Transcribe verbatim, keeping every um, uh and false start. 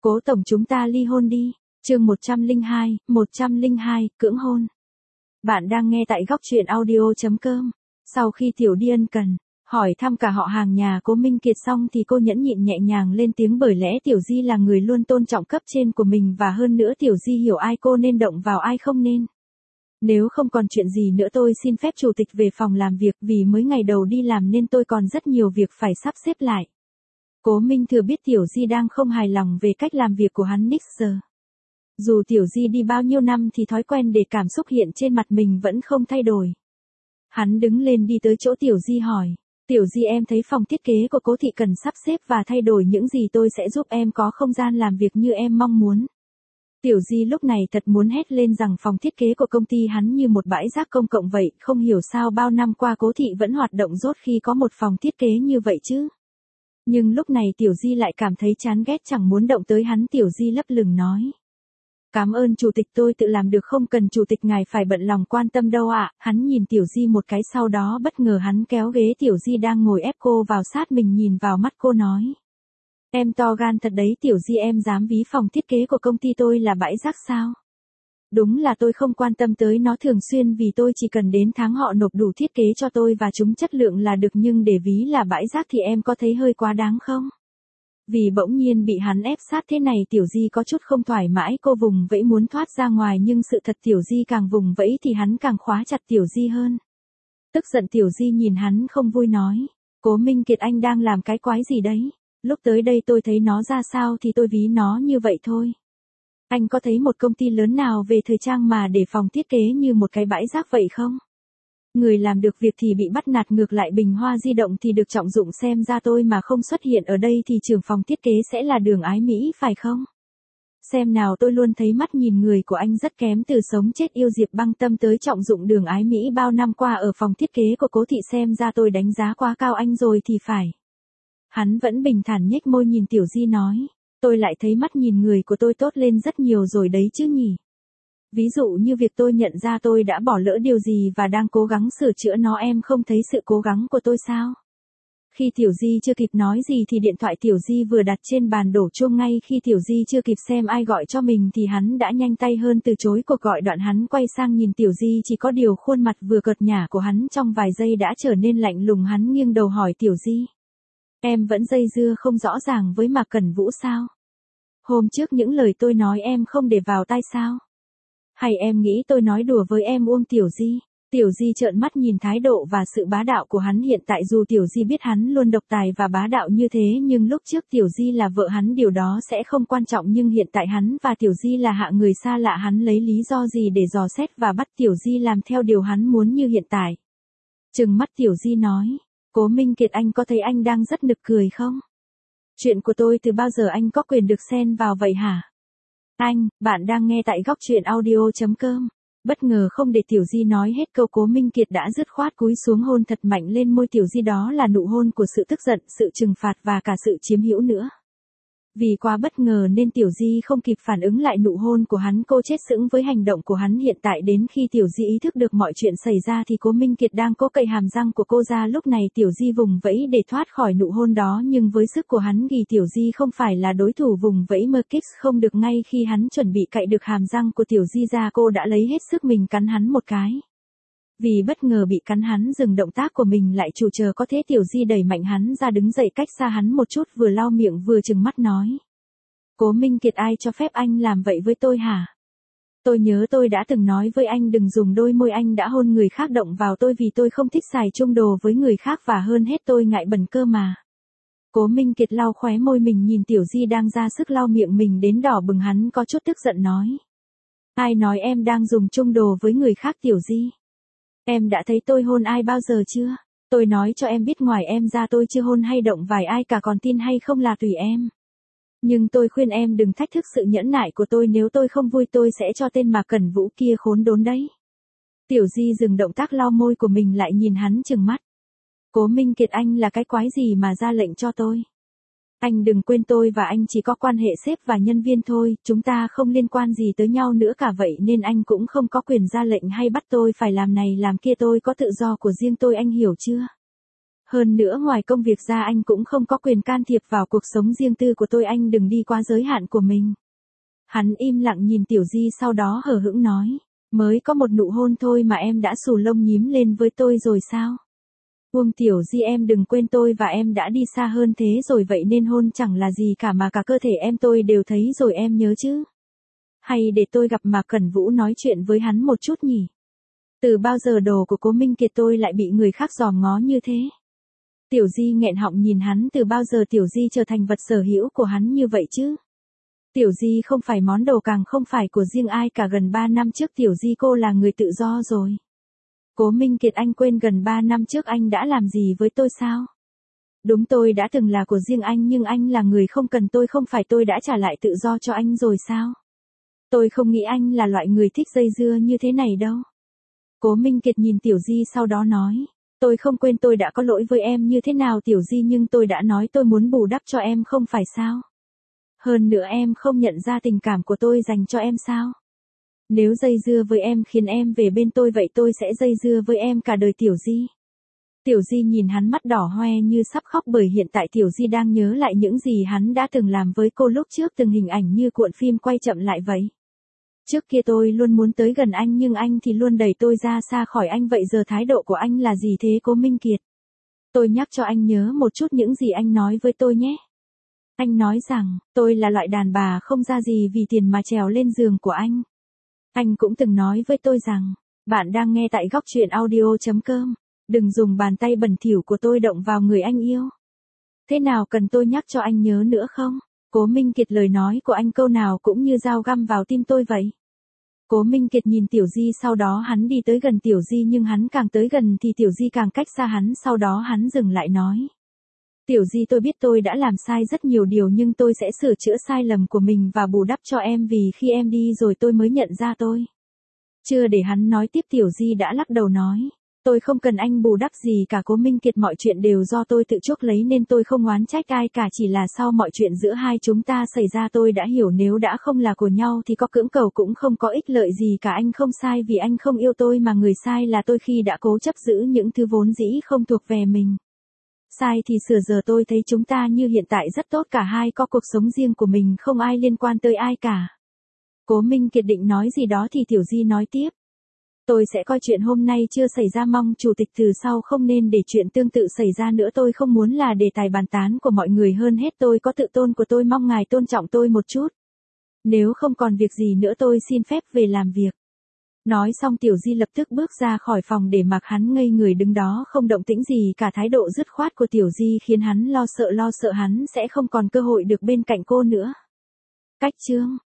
Cố tổng chúng ta ly hôn đi. Chương một trăm lẻ hai, một trăm lẻ hai, cưỡng hôn. Bạn đang nghe tại góc truyện audio chấm com. Sau khi Tiểu Đi ân cần hỏi thăm cả họ hàng nhà Cố Minh Kiệt xong thì cô nhẫn nhịn nhẹ nhàng lên tiếng, bởi lẽ Tiểu Di là người luôn tôn trọng cấp trên của mình, và hơn nữa Tiểu Di hiểu ai cô nên động vào ai không nên. Nếu không còn chuyện gì nữa tôi xin phép chủ tịch về phòng làm việc, vì mới ngày đầu đi làm nên tôi còn rất nhiều việc phải sắp xếp lại. Cố Minh Thừa biết Tiểu Di đang không hài lòng về cách làm việc của hắn Nixer. Dù Tiểu Di đi bao nhiêu năm thì thói quen để cảm xúc hiện trên mặt mình vẫn không thay đổi. Hắn đứng lên đi tới chỗ Tiểu Di hỏi, Tiểu Di em thấy phòng thiết kế của Cố thị cần sắp xếp và thay đổi những gì, tôi sẽ giúp em có không gian làm việc như em mong muốn. Tiểu Di lúc này thật muốn hét lên rằng phòng thiết kế của công ty hắn như một bãi rác công cộng vậy, không hiểu sao bao năm qua Cố thị vẫn hoạt động rốt khi có một phòng thiết kế như vậy chứ. Nhưng lúc này Tiểu Di lại cảm thấy chán ghét, chẳng muốn động tới hắn. Tiểu Di lấp lửng nói, cảm ơn chủ tịch, tôi tự làm được, không cần chủ tịch ngài phải bận lòng quan tâm đâu ạ. Hắn nhìn Tiểu Di một cái, sau đó bất ngờ hắn kéo ghế Tiểu Di đang ngồi ép cô vào sát mình, nhìn vào mắt cô nói, em to gan thật đấy Tiểu Di, em dám ví phòng thiết kế của công ty tôi là bãi rác sao? Đúng là tôi không quan tâm tới nó thường xuyên, vì tôi chỉ cần đến tháng họ nộp đủ thiết kế cho tôi và chúng chất lượng là được, nhưng để ví là bãi rác thì em có thấy hơi quá đáng không? Vì bỗng nhiên bị hắn ép sát thế này, Tiểu Di có chút không thoải mái, cô vùng vẫy muốn thoát ra ngoài, nhưng sự thật Tiểu Di càng vùng vẫy thì hắn càng khóa chặt Tiểu Di hơn. Tức giận Tiểu Di nhìn hắn không vui nói, Cố Minh Kiệt, anh đang làm cái quái gì đấy? Lúc tới đây tôi thấy nó ra sao thì tôi ví nó như vậy thôi. Anh có thấy một công ty lớn nào về thời trang mà để phòng thiết kế như một cái bãi rác vậy không? Người làm được việc thì bị bắt nạt, ngược lại bình hoa di động thì được trọng dụng, xem ra tôi mà không xuất hiện ở đây thì trưởng phòng thiết kế sẽ là Đường Ái Mỹ phải không? Xem nào, tôi luôn thấy mắt nhìn người của anh rất kém, từ sống chết yêu Diệp Băng Tâm tới trọng dụng Đường Ái Mỹ bao năm qua ở phòng thiết kế của Cố thị, xem ra tôi đánh giá quá cao anh rồi thì phải. Hắn vẫn bình thản nhếch môi nhìn Tiểu Di nói, tôi lại thấy mắt nhìn người của tôi tốt lên rất nhiều rồi đấy chứ nhỉ. Ví dụ như việc tôi nhận ra tôi đã bỏ lỡ điều gì và đang cố gắng sửa chữa nó, em không thấy sự cố gắng của tôi sao? Khi Tiểu Di chưa kịp nói gì thì điện thoại Tiểu Di vừa đặt trên bàn đổ chuông. Ngay khi Tiểu Di chưa kịp xem ai gọi cho mình thì hắn đã nhanh tay hơn từ chối cuộc gọi. Đoạn hắn quay sang nhìn Tiểu Di, chỉ có điều khuôn mặt vừa cợt nhả của hắn trong vài giây đã trở nên lạnh lùng. Hắn nghiêng đầu hỏi Tiểu Di, em vẫn dây dưa không rõ ràng với Mạc Cẩn Vũ sao? Hôm trước những lời tôi nói em không để vào tai sao? Hay em nghĩ tôi nói đùa với em Uông? Tiểu Di, Tiểu Di trợn mắt nhìn thái độ và sự bá đạo của hắn hiện tại. Dù Tiểu Di biết hắn luôn độc tài và bá đạo như thế, nhưng lúc trước Tiểu Di là vợ hắn điều đó sẽ không quan trọng, nhưng hiện tại hắn và Tiểu Di là hạ người xa lạ, hắn lấy lý do gì để dò xét và bắt Tiểu Di làm theo điều hắn muốn như hiện tại? Trừng mắt Tiểu Di nói, Cố Minh Kiệt, anh có thấy anh đang rất nực cười không? Chuyện của tôi từ bao giờ anh có quyền được xen vào vậy hả? Anh, bạn đang nghe tại góc truyện audio chấm com. Bất ngờ không để Tiểu Di nói hết câu, Cố Minh Kiệt đã dứt khoát cúi xuống hôn thật mạnh lên môi Tiểu Di. Đó là nụ hôn của sự tức giận, sự trừng phạt và cả sự chiếm hữu nữa. Vì quá bất ngờ nên Tiểu Di không kịp phản ứng lại nụ hôn của hắn, cô chết sững với hành động của hắn hiện tại. Đến khi Tiểu Di ý thức được mọi chuyện xảy ra thì Cố Minh Kiệt đang cố cậy hàm răng của cô ra. Lúc này Tiểu Di vùng vẫy để thoát khỏi nụ hôn đó, nhưng với sức của hắn thì Tiểu Di không phải là đối thủ. Vùng vẫy mơ kích không được, ngay khi hắn chuẩn bị cậy được hàm răng của Tiểu Di ra, cô đã lấy hết sức mình cắn hắn một cái. Vì bất ngờ bị cắn, hắn dừng động tác của mình lại, chủ chờ có thế Tiểu Di đẩy mạnh hắn ra, đứng dậy cách xa hắn một chút, vừa lau miệng vừa trừng mắt nói, Cố Minh Kiệt, ai cho phép anh làm vậy với tôi hả? Tôi nhớ tôi đã từng nói với anh đừng dùng đôi môi anh đã hôn người khác động vào tôi, vì tôi không thích xài chung đồ với người khác, và hơn hết tôi ngại bẩn cơ mà. Cố Minh Kiệt lau khóe môi mình nhìn Tiểu Di đang ra sức lau miệng mình đến đỏ bừng, hắn có chút tức giận nói, ai nói em đang dùng chung đồ với người khác Tiểu Di? Em đã thấy tôi hôn ai bao giờ chưa? Tôi nói cho em biết, ngoài em ra tôi chưa hôn hay động vài ai cả, còn tin hay không là tùy em. Nhưng tôi khuyên em đừng thách thức sự nhẫn nại của tôi, nếu tôi không vui tôi sẽ cho tên Mạc Cẩn Vũ kia khốn đốn đấy. Tiểu Di dừng động tác lau môi của mình lại nhìn hắn trừng mắt. Cố Minh Kiệt, anh là cái quái gì mà ra lệnh cho tôi? Anh đừng quên tôi và anh chỉ có quan hệ sếp và nhân viên thôi, chúng ta không liên quan gì tới nhau nữa cả, vậy nên anh cũng không có quyền ra lệnh hay bắt tôi phải làm này làm kia, tôi có tự do của riêng tôi, anh hiểu chưa? Hơn nữa ngoài công việc ra anh cũng không có quyền can thiệp vào cuộc sống riêng tư của tôi, anh đừng đi quá giới hạn của mình. Hắn im lặng nhìn Tiểu Di sau đó hờ hững nói, mới có một nụ hôn thôi mà em đã xù lông nhím lên với tôi rồi sao? Uông Tiểu Di, em đừng quên tôi và em đã đi xa hơn thế rồi, vậy nên hôn chẳng là gì cả mà cả cơ thể em tôi đều thấy rồi, em nhớ chứ? Hay để tôi gặp Mạc Cẩn Vũ nói chuyện với hắn một chút nhỉ? Từ bao giờ đồ của Cố Minh Kiệt tôi lại bị người khác dòm ngó như thế? Tiểu Di nghẹn họng nhìn hắn, từ bao giờ Tiểu Di trở thành vật sở hữu của hắn như vậy chứ? Tiểu Di không phải món đồ, càng không phải của riêng ai cả, gần ba năm trước Tiểu Di cô là người tự do rồi. Cố Minh Kiệt, anh quên gần ba năm trước anh đã làm gì với tôi sao? Đúng, tôi đã từng là của riêng anh nhưng anh là người không cần tôi, không phải tôi đã trả lại tự do cho anh rồi sao? Tôi không nghĩ anh là loại người thích dây dưa như thế này đâu. Cố Minh Kiệt nhìn Tiểu Di sau đó nói, tôi không quên tôi đã có lỗi với em như thế nào Tiểu Di, nhưng tôi đã nói tôi muốn bù đắp cho em không phải sao? Hơn nữa em không nhận ra tình cảm của tôi dành cho em sao? Nếu dây dưa với em khiến em về bên tôi, vậy tôi sẽ dây dưa với em cả đời Tiểu Di. Tiểu Di nhìn hắn mắt đỏ hoe như sắp khóc, bởi hiện tại Tiểu Di đang nhớ lại những gì hắn đã từng làm với cô lúc trước, từng hình ảnh như cuộn phim quay chậm lại vậy. Trước kia tôi luôn muốn tới gần anh nhưng anh thì luôn đẩy tôi ra xa khỏi anh, vậy giờ thái độ của anh là gì thế Cố Minh Kiệt? Tôi nhắc cho anh nhớ một chút những gì anh nói với tôi nhé. Anh nói rằng, tôi là loại đàn bà không ra gì vì tiền mà trèo lên giường của anh. Anh cũng từng nói với tôi rằng, bạn đang nghe tại góc truyện audio chấm com, đừng dùng bàn tay bẩn thỉu của tôi động vào người anh yêu. Thế nào, cần tôi nhắc cho anh nhớ nữa không? Cố Minh Kiệt, lời nói của anh câu nào cũng như dao găm vào tim tôi vậy. Cố Minh Kiệt nhìn Tiểu Di, sau đó hắn đi tới gần Tiểu Di, nhưng hắn càng tới gần thì Tiểu Di càng cách xa hắn, sau đó hắn dừng lại nói. Tiểu Di, tôi biết tôi đã làm sai rất nhiều điều nhưng tôi sẽ sửa chữa sai lầm của mình và bù đắp cho em, vì khi em đi rồi tôi mới nhận ra tôi. Chưa để hắn nói tiếp, Tiểu Di đã lắc đầu nói. Tôi không cần anh bù đắp gì cả Cố Minh Kiệt, mọi chuyện đều do tôi tự chuốc lấy nên tôi không oán trách ai cả, chỉ là sau mọi chuyện giữa hai chúng ta xảy ra tôi đã hiểu nếu đã không là của nhau thì có cưỡng cầu cũng không có ích lợi gì cả. Anh không sai vì anh không yêu tôi, mà người sai là tôi khi đã cố chấp giữ những thứ vốn dĩ không thuộc về mình. Sai thì sửa, giờ tôi thấy chúng ta như hiện tại rất tốt, cả hai có cuộc sống riêng của mình, không ai liên quan tới ai cả. Cố Minh Kiệt định nói gì đó thì Tiểu Di nói tiếp. Tôi sẽ coi chuyện hôm nay chưa xảy ra, mong chủ tịch từ sau không nên để chuyện tương tự xảy ra nữa, tôi không muốn là đề tài bàn tán của mọi người, hơn hết tôi có tự tôn của tôi, mong ngài tôn trọng tôi một chút. Nếu không còn việc gì nữa tôi xin phép về làm việc. Nói xong Tiểu Di lập tức bước ra khỏi phòng để mặc hắn ngây người đứng đó không động tĩnh gì cả, thái độ dứt khoát của Tiểu Di khiến hắn lo sợ lo sợ hắn sẽ không còn cơ hội được bên cạnh cô nữa. Cách chương